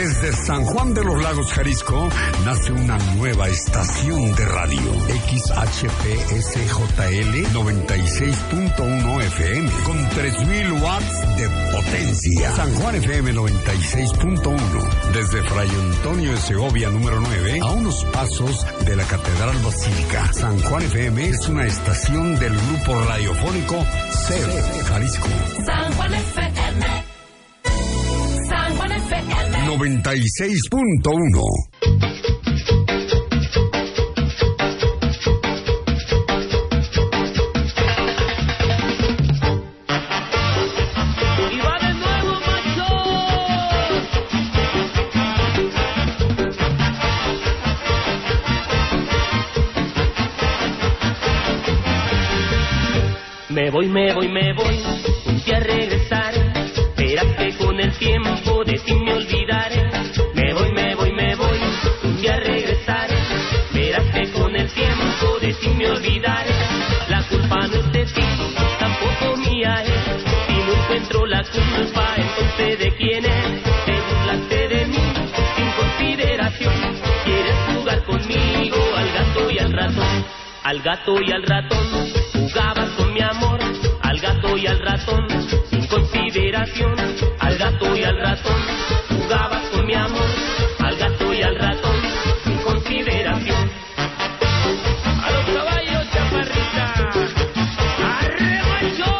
Desde San Juan de los Lagos, Jalisco, nace una nueva estación de radio. XHPSJL 96.1 FM con 3000 watts de potencia. San Juan FM 96.1. Desde Fray Antonio de Segovia, número 9, a unos pasos de la Catedral Basílica. San Juan FM es una estación del grupo radiofónico CER, Jalisco. San Juan FM. San Juan FM 96.1. Me voy, un día regresaré, verás que con el tiempo de ti me olvidaré. Me voy, un día regresaré, verás que con el tiempo de ti me olvidaré. La culpa no es de ti, tampoco mía es, si no encuentro la culpa, entonces ¿de quién es? Te burlaste de mí, sin consideración, quieres jugar conmigo al gato y al ratón. Al gato y al ratón, jugabas con mi amor, al gato y al ratón, sin consideración. Al gato y al ratón, jugabas con mi amor, al gato y al ratón, sin consideración. A los caballos, chaparrita, ¡arre macho!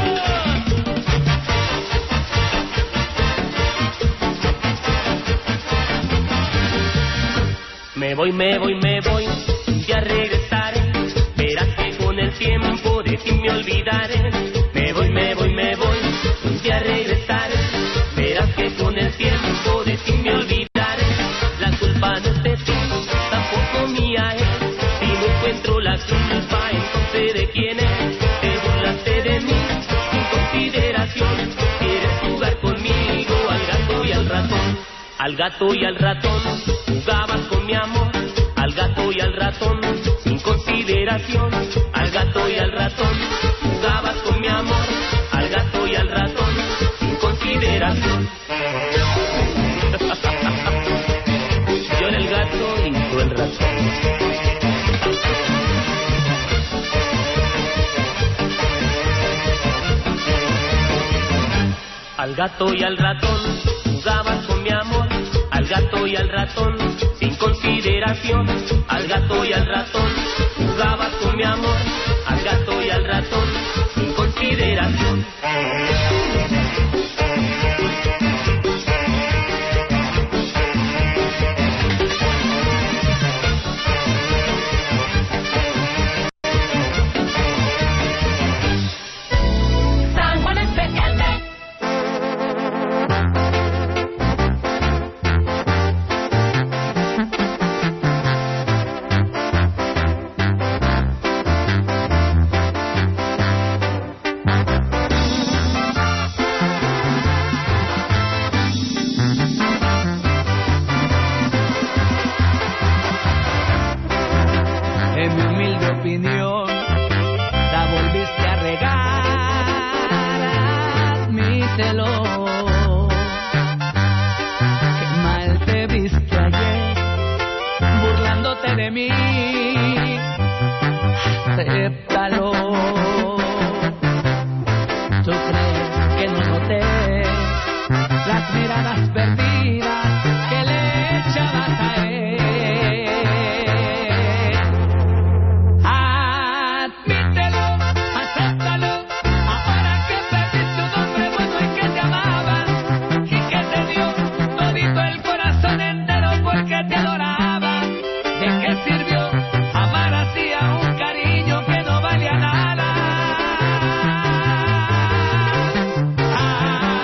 Me voy, ya regresaré, verás que con el tiempo de ti me olvidaré. Me voy, un día regresaré, verás que con el tiempo de ti me olvidaré. La culpa no es de ti, tampoco mía es, si no encuentro la culpa, entonces ¿de quién es? Te burlaste de mí, sin consideración, quieres jugar conmigo al gato y al ratón. Al gato y al ratón, jugabas con mi amor, al gato y al ratón, sin consideración. Al gato y al ratón, jugabas con mi amor, al gato y al ratón, sin consideración. Yo era el gato y tú el ratón. Al gato y al ratón, jugabas con mi amor, al gato y al ratón, sin consideración. Al gato y al ratón, jugabas con mi amor, al gato y al ratón, sin consideración. San Juan FM. En mi humilde opinión, la volviste a regar, admítelo. Qué mal te viste ayer, burlándote de mí, acéptalo. ¿Tú crees que no noté las miradas perdidas que le echabas a él? San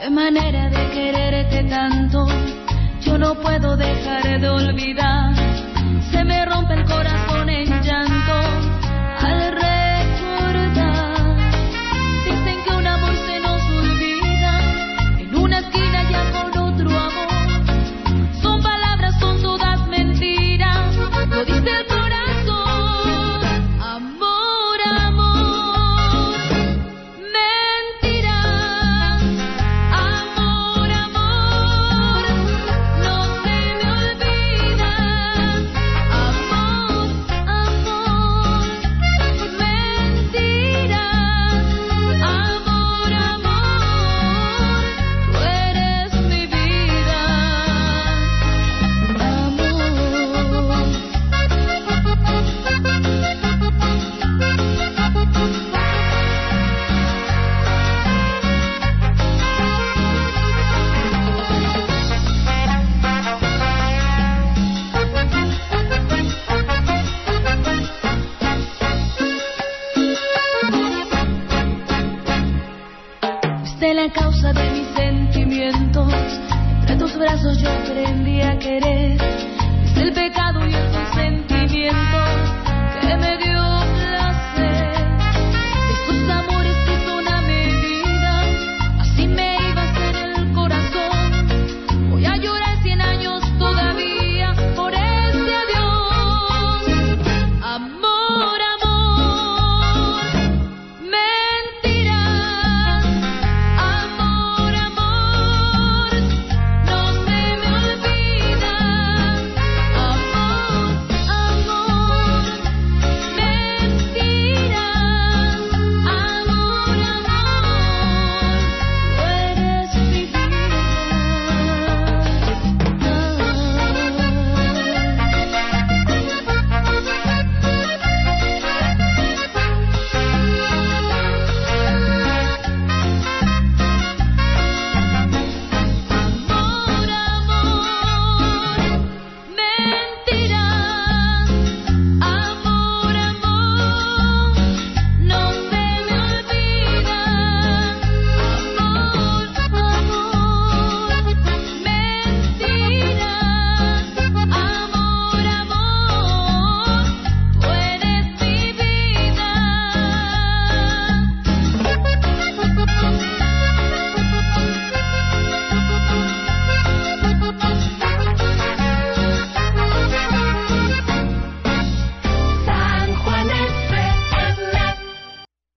Qué manera de quererte tanto, yo no puedo dejar de olvidar. Se me rompe el corazón en llanto al recordar. Dicen que un amor se nos olvida en una esquina ya con otro amor. Son palabras, son todas mentiras, lo dice el corazón. Amor, amor, mentiras. Amor, amor, no se me olvida. Amor, amor, mentiras. Amor, amor, tú eres mi vida. Fuiste la causa de mis sentimientos, entre tus brazos yo aprendí a querer. Es el pecado y el consentimiento que me dio